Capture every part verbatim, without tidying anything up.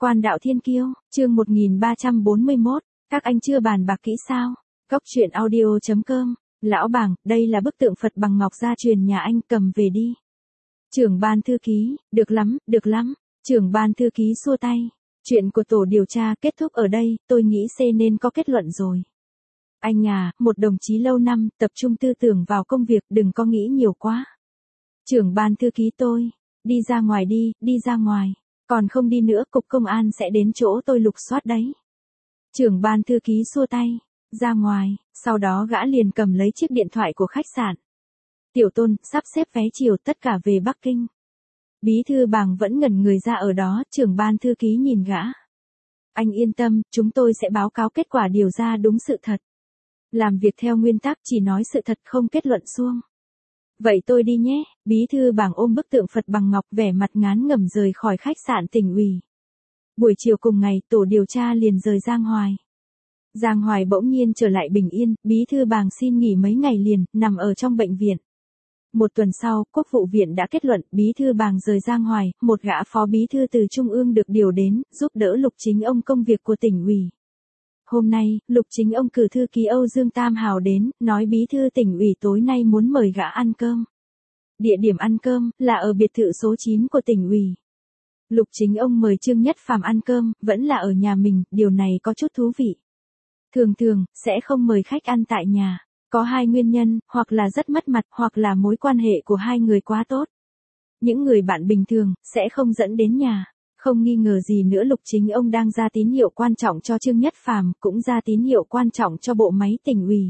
Quan đạo thiên kiêu, chương một nghìn ba trăm bốn mươi mốt, các anh chưa bàn bạc kỹ sao? Cốc truyện audio chấm com, lão bảng, đây là bức tượng Phật bằng ngọc gia truyền nhà anh, cầm về đi. Trưởng ban thư ký, được lắm, được lắm. Trưởng ban thư ký xua tay. Chuyện của tổ điều tra kết thúc ở đây, tôi nghĩ C nên có kết luận rồi. Anh à, một đồng chí lâu năm, tập trung tư tưởng vào công việc, đừng có nghĩ nhiều quá. Trưởng ban thư ký tôi, đi ra ngoài đi, đi ra ngoài. Còn không đi nữa, cục công an sẽ đến chỗ tôi lục soát đấy. Trưởng ban thư ký xua tay, ra ngoài, sau đó gã liền cầm lấy chiếc điện thoại của khách sạn. Tiểu Tôn, sắp xếp vé chiều tất cả về Bắc Kinh. Bí thư Bàng vẫn ngẩn người ra ở đó, trưởng ban thư ký nhìn gã. Anh yên tâm, chúng tôi sẽ báo cáo kết quả điều ra đúng sự thật. Làm việc theo nguyên tắc chỉ nói sự thật không kết luận suông. Vậy tôi đi nhé, bí thư Bàng ôm bức tượng Phật bằng ngọc vẻ mặt ngán ngẩm rời khỏi khách sạn tỉnh ủy. Buổi chiều cùng ngày, tổ điều tra liền rời Giang Hoài. Giang Hoài bỗng nhiên trở lại bình yên, bí thư Bàng xin nghỉ mấy ngày liền, nằm ở trong bệnh viện. Một tuần sau, Quốc vụ viện đã kết luận, bí thư Bàng rời Giang Hoài, một gã phó bí thư từ Trung ương được điều đến, giúp đỡ Lục Chính Ông công việc của tỉnh ủy. Hôm nay, Lục Chính Ông cử thư ký Âu Dương Tam Hào đến, nói bí thư tỉnh ủy tối nay muốn mời gã ăn cơm. Địa điểm ăn cơm, là ở biệt thự số chín của tỉnh ủy. Lục Chính Ông mời Trương Nhất Phàm ăn cơm, vẫn là ở nhà mình, điều này có chút thú vị. Thường thường, sẽ không mời khách ăn tại nhà. Có hai nguyên nhân, hoặc là rất mất mặt, hoặc là mối quan hệ của hai người quá tốt. Những người bạn bình thường, sẽ không dẫn đến nhà. Không nghi ngờ gì nữa, Lục Chính Ông đang ra tín hiệu quan trọng cho Trương Nhất Phàm, cũng ra tín hiệu quan trọng cho bộ máy tỉnh ủy.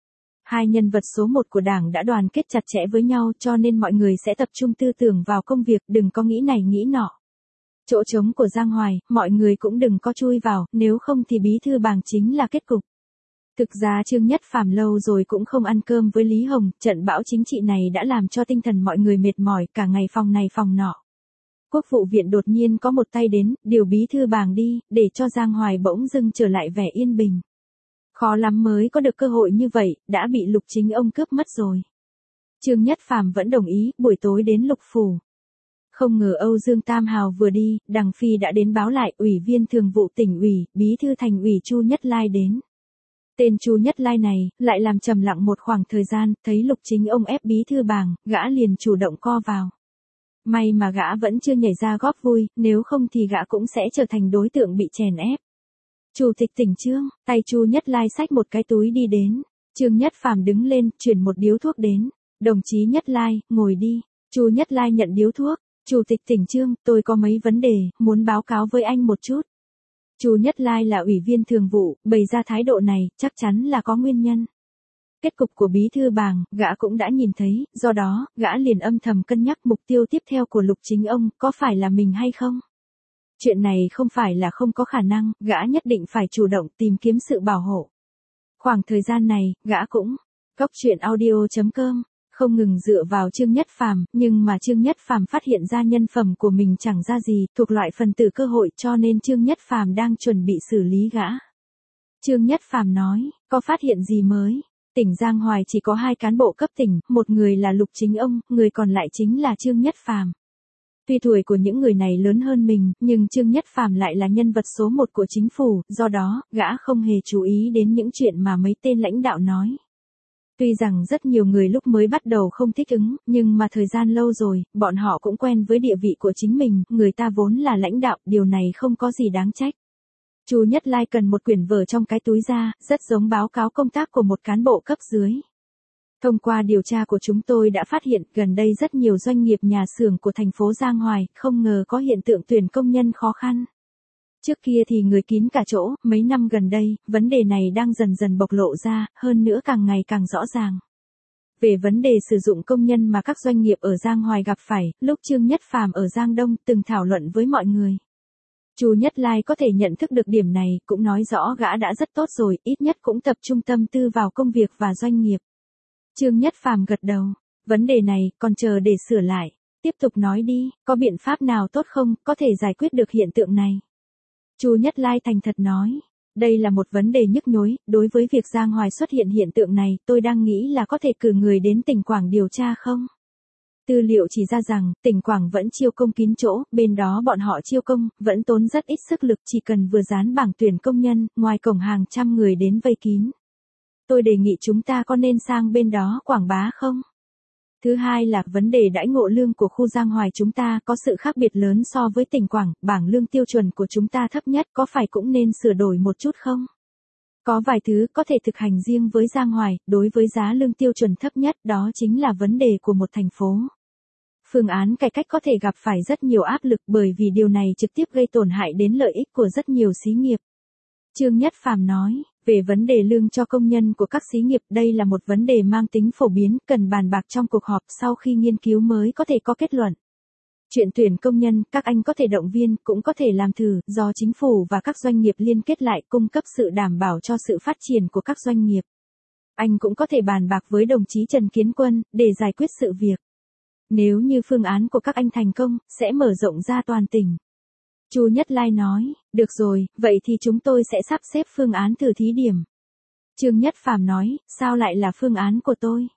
Hai nhân vật số một của Đảng đã đoàn kết chặt chẽ với nhau, cho nên mọi người sẽ tập trung tư tưởng vào công việc, đừng có nghĩ này nghĩ nọ. Chỗ trống của Giang Hoài, mọi người cũng đừng có chui vào, nếu không thì bí thư Bàng chính là kết cục. Thực ra Trương Nhất Phàm lâu rồi cũng không ăn cơm với Lý Hồng, trận bão chính trị này đã làm cho tinh thần mọi người mệt mỏi, cả ngày phòng này phòng nọ. Quốc vụ viện đột nhiên có một tay đến, điều bí thư Bàng đi, để cho Giang Hoài bỗng dưng trở lại vẻ yên bình. Khó lắm mới có được cơ hội như vậy, đã bị Lục Chính Ông cướp mất rồi. Trương Nhất Phàm vẫn đồng ý, buổi tối đến Lục Phủ. Không ngờ Âu Dương Tam Hào vừa đi, Đằng Phi đã đến báo lại, Ủy viên Thường vụ tỉnh ủy, Bí thư Thành ủy Chu Nhất Lai đến. Tên Chu Nhất Lai này, lại làm trầm lặng một khoảng thời gian, thấy Lục Chính Ông ép bí thư Bàng, gã liền chủ động co vào. May mà gã vẫn chưa nhảy ra góp vui, nếu không thì gã cũng sẽ trở thành đối tượng bị chèn ép. Chủ tịch tỉnh Trương, tay Chu Nhất Lai xách một cái túi đi đến. Trương Nhất Phàm đứng lên, chuyển một điếu thuốc đến. Đồng chí Nhất Lai, ngồi đi. Chu Nhất Lai nhận điếu thuốc. Chủ tịch tỉnh Trương, tôi có mấy vấn đề, muốn báo cáo với anh một chút. Chu Nhất Lai là ủy viên thường vụ, bày ra thái độ này, chắc chắn là có nguyên nhân. Kết cục của bí thư Bàng, gã cũng đã nhìn thấy, do đó, gã liền âm thầm cân nhắc mục tiêu tiếp theo của Lục Chính Ông, có phải là mình hay không? Chuyện này không phải là không có khả năng, gã nhất định phải chủ động tìm kiếm sự bảo hộ. Khoảng thời gian này, gã cũng, cốc truyện audio chấm com, không ngừng dựa vào Trương Nhất Phàm, nhưng mà Trương Nhất Phàm phát hiện ra nhân phẩm của mình chẳng ra gì, thuộc loại phần tử cơ hội, cho nên Trương Nhất Phàm đang chuẩn bị xử lý gã. Trương Nhất Phàm nói, có phát hiện gì mới? Tỉnh Giang Hoài chỉ có hai cán bộ cấp tỉnh, một người là Lục Chính Ông, người còn lại chính là Trương Nhất Phàm. Tuy tuổi của những người này lớn hơn mình, nhưng Trương Nhất Phàm lại là nhân vật số một của chính phủ, do đó, gã không hề chú ý đến những chuyện mà mấy tên lãnh đạo nói. Tuy rằng rất nhiều người lúc mới bắt đầu không thích ứng, nhưng mà thời gian lâu rồi, bọn họ cũng quen với địa vị của chính mình, người ta vốn là lãnh đạo, điều này không có gì đáng trách. Chu Nhất Lai cần một quyển vở trong cái túi ra, rất giống báo cáo công tác của một cán bộ cấp dưới. Thông qua điều tra của chúng tôi đã phát hiện, gần đây rất nhiều doanh nghiệp nhà xưởng của thành phố Giang Hoài, không ngờ có hiện tượng tuyển công nhân khó khăn. Trước kia thì người kín cả chỗ, mấy năm gần đây, vấn đề này đang dần dần bộc lộ ra, hơn nữa càng ngày càng rõ ràng. Về vấn đề sử dụng công nhân mà các doanh nghiệp ở Giang Hoài gặp phải, lúc Trương Nhất Phàm ở Giang Đông từng thảo luận với mọi người. Chu Nhất Lai có thể nhận thức được điểm này, cũng nói rõ gã đã rất tốt rồi, ít nhất cũng tập trung tâm tư vào công việc và doanh nghiệp. Trương Nhất Phàm gật đầu, vấn đề này còn chờ để sửa lại. Tiếp tục nói đi, có biện pháp nào tốt không, có thể giải quyết được hiện tượng này? Chu Nhất Lai thành thật nói, đây là một vấn đề nhức nhối, đối với việc Giang Hoài xuất hiện hiện tượng này, tôi đang nghĩ là có thể cử người đến tỉnh Quảng điều tra không? Tư liệu chỉ ra rằng, tỉnh Quảng vẫn chiêu công kín chỗ, bên đó bọn họ chiêu công, vẫn tốn rất ít sức lực chỉ cần vừa dán bảng tuyển công nhân, ngoài cổng hàng trăm người đến vây kín. Tôi đề nghị chúng ta có nên sang bên đó quảng bá không? Thứ hai là vấn đề đãi ngộ lương của khu Giang Hoài chúng ta có sự khác biệt lớn so với tỉnh Quảng, bảng lương tiêu chuẩn của chúng ta thấp nhất có phải cũng nên sửa đổi một chút không? Có vài thứ có thể thực hành riêng với Giang Hoài, đối với giá lương tiêu chuẩn thấp nhất đó chính là vấn đề của một thành phố. Phương án cải cách có thể gặp phải rất nhiều áp lực bởi vì điều này trực tiếp gây tổn hại đến lợi ích của rất nhiều xí nghiệp. Trương Nhất Phàm nói, về vấn đề lương cho công nhân của các xí nghiệp đây là một vấn đề mang tính phổ biến, cần bàn bạc trong cuộc họp sau khi nghiên cứu mới có thể có kết luận. Chuyện tuyển công nhân, các anh có thể động viên, cũng có thể làm thử, do chính phủ và các doanh nghiệp liên kết lại cung cấp sự đảm bảo cho sự phát triển của các doanh nghiệp. Anh cũng có thể bàn bạc với đồng chí Trần Kiến Quân, để giải quyết sự việc. Nếu như phương án của các anh thành công, sẽ mở rộng ra toàn tỉnh. Chu Nhất Lai nói, được rồi, vậy thì chúng tôi sẽ sắp xếp phương án thử thí điểm. Trương Nhất Phàm nói, sao lại là phương án của tôi?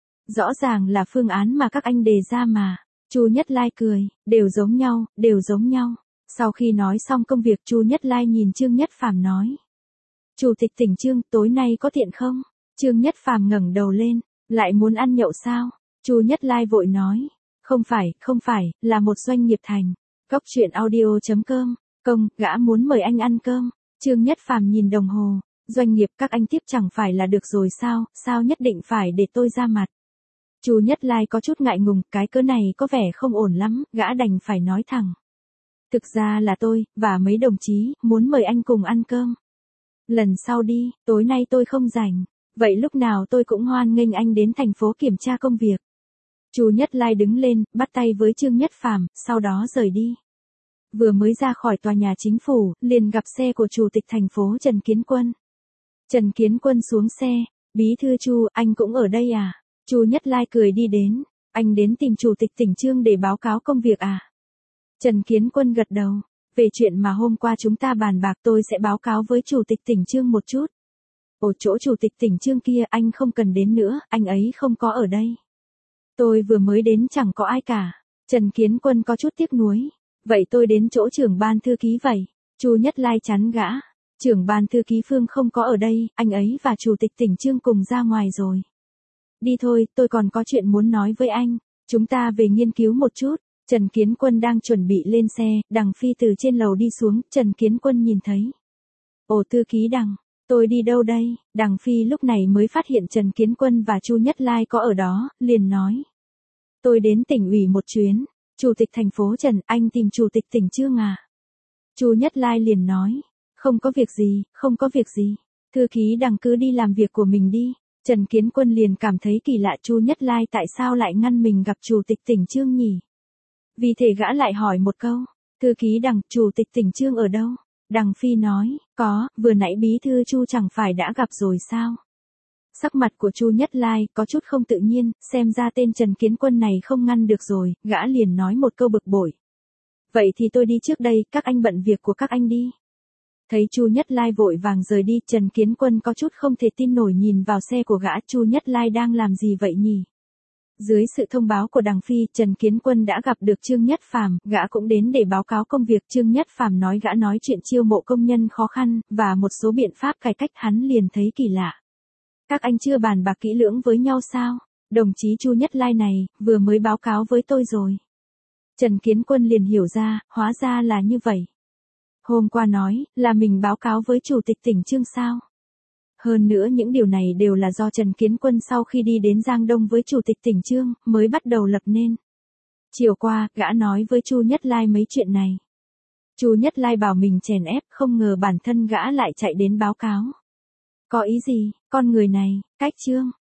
Rõ ràng là phương án mà các anh đề ra mà. Chu Nhất Lai cười, đều giống nhau, đều giống nhau. Sau khi nói xong công việc Chu Nhất Lai nhìn Trương Nhất Phàm nói. Chủ tịch tỉnh Trương, tối nay có tiện không? Trương Nhất Phàm ngẩng đầu lên, lại muốn ăn nhậu sao? Chu Nhất Lai vội nói, không phải, không phải, là một doanh nghiệp thành. Cốc truyện audio chấm com, công, gã muốn mời anh ăn cơm. Trương Nhất Phàm nhìn đồng hồ, doanh nghiệp các anh tiếp chẳng phải là được rồi sao, sao nhất định phải để tôi ra mặt. Chu Nhất Lai có chút ngại ngùng, cái cớ này có vẻ không ổn lắm, gã đành phải nói thẳng. Thực ra là tôi, và mấy đồng chí, muốn mời anh cùng ăn cơm. Lần sau đi, tối nay tôi không rảnh, vậy lúc nào tôi cũng hoan nghênh anh đến thành phố kiểm tra công việc. Chu Nhất Lai đứng lên, bắt tay với Trương Nhất Phàm, sau đó rời đi. Vừa mới ra khỏi tòa nhà chính phủ, liền gặp xe của Chủ tịch thành phố Trần Kiến Quân. Trần Kiến Quân xuống xe, bí thư Chu, anh cũng ở đây à? Chu Nhất Lai cười đi đến, anh đến tìm Chủ tịch tỉnh Trương để báo cáo công việc à? Trần Kiến Quân gật đầu, về chuyện mà hôm qua chúng ta bàn bạc tôi sẽ báo cáo với Chủ tịch tỉnh Trương một chút. Ở chỗ Chủ tịch tỉnh Trương kia anh không cần đến nữa, anh ấy không có ở đây. Tôi vừa mới đến chẳng có ai cả. Trần Kiến Quân có chút tiếc nuối. Vậy tôi đến chỗ trưởng ban thư ký vậy. Chu Nhất Lai chắn gã. Trưởng ban thư ký Phương không có ở đây, anh ấy và Chủ tịch tỉnh Trương cùng ra ngoài rồi. Đi thôi, tôi còn có chuyện muốn nói với anh. Chúng ta về nghiên cứu một chút. Trần Kiến Quân đang chuẩn bị lên xe, Đằng Phi từ trên lầu đi xuống, Trần Kiến Quân nhìn thấy. Ồ thư ký Đằng, tôi đi đâu đây? Đằng Phi lúc này mới phát hiện Trần Kiến Quân và Chu Nhất Lai có ở đó, liền nói. Tôi đến tỉnh ủy một chuyến. Chủ tịch thành phố Trần, anh tìm Chủ tịch tỉnh Trương à? Chu Nhất Lai liền nói. Không có việc gì, không có việc gì. Thư ký Đằng cứ đi làm việc của mình đi. Trần Kiến Quân liền cảm thấy kỳ lạ Chu Nhất Lai tại sao lại ngăn mình gặp Chủ tịch tỉnh Trương nhỉ? Vì thế gã lại hỏi một câu. Thư ký Đằng, Chủ tịch tỉnh Trương ở đâu? Đằng Phi nói, có, vừa nãy bí thư Chu chẳng phải đã gặp rồi sao? Sắc mặt của Chu Nhất Lai có chút không tự nhiên, xem ra tên Trần Kiến Quân này không ngăn được rồi, gã liền nói một câu bực bội. Vậy thì tôi đi trước đây, các anh bận việc của các anh đi. Thấy Chu Nhất Lai vội vàng rời đi, Trần Kiến Quân có chút không thể tin nổi nhìn vào xe của gã, Chu Nhất Lai đang làm gì vậy nhỉ? Dưới sự thông báo của Đằng Phi, Trần Kiến Quân đã gặp được Trương Nhất Phàm, gã cũng đến để báo cáo công việc. Trương Nhất Phàm nói gã nói chuyện chiêu mộ công nhân khó khăn, và một số biện pháp cải cách, hắn liền thấy kỳ lạ. Các anh chưa bàn bạc kỹ lưỡng với nhau sao? Đồng chí Chu Nhất Lai này, vừa mới báo cáo với tôi rồi. Trần Kiến Quân liền hiểu ra, hóa ra là như vậy. Hôm qua nói, là mình báo cáo với Chủ tịch tỉnh Trương sao? Hơn nữa những điều này đều là do Trần Kiến Quân sau khi đi đến Giang Đông với Chủ tịch tỉnh Trương, mới bắt đầu lập nên. Chiều qua, gã nói với Chu Nhất Lai mấy chuyện này. Chu Nhất Lai bảo mình chèn ép, không ngờ bản thân gã lại chạy đến báo cáo. Có ý gì, con người này, cách Trương,